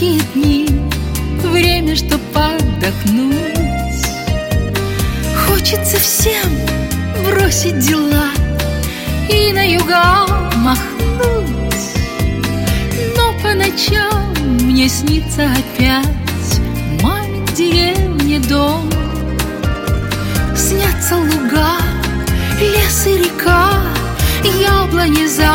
жаркие дни, время, чтоб отдохнуть. Хочется всем бросить дела и на юга махнуть. Но по ночам мне снится опять мамин в деревне дом. Снятся луга, лес и река, яблони за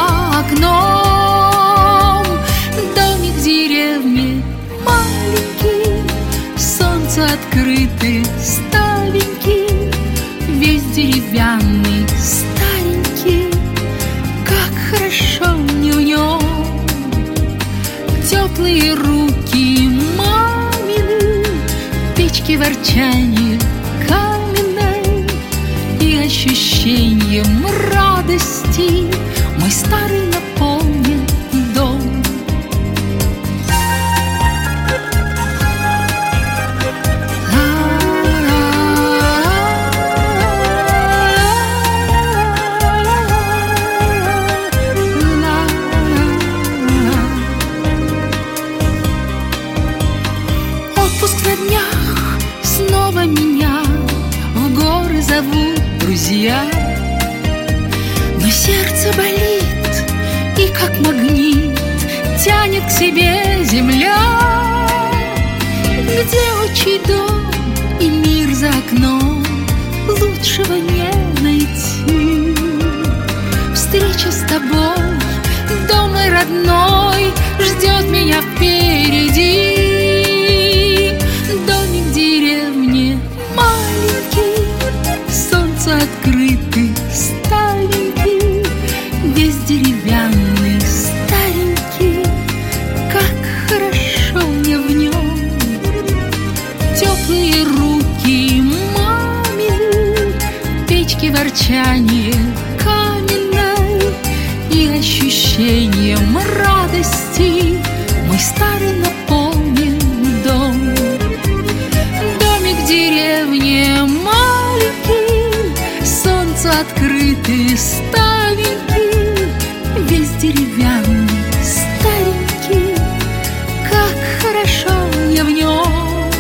окном. Домик в деревне маленький, солнцу открытый, старенький, весь деревянный, старенький. Как хорошо мне в нем. Теплые руки мамины, печки ворчанье каменной и ощущением радости мой старый наполнен дом. Отпуск на днях, снова меня в горы зовут друзья. Но сердце болит, и как магнит тянет к себе земля, где отчий дом и мир за окном, лучшего не найти. Встреча с тобой, дом мой родной, ждет меня впереди. Домик в деревне маленький, солнцу открытый, старенький, весь деревянный, старенький. Как хорошо мне в нем. Теплые руки мамины, печки ворчанье каменной и ощущением радости мой старый наполнен дом. Домик в деревне маленький, солнцу открытый, старенький, весь деревянный, старенький. Как хорошо мне в нем.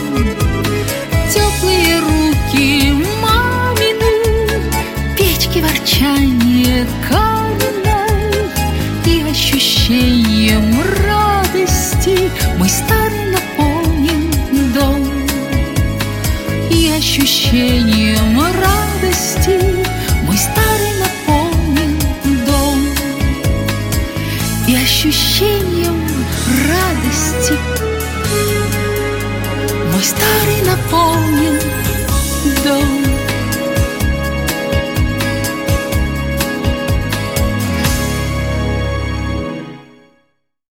Теплые руки мамины, печки ворчанье каменной и ощущением радости мой старый наполнен дом. И ощущением радости мой старый наполнен дом. И ощущением радости мой старый наполнен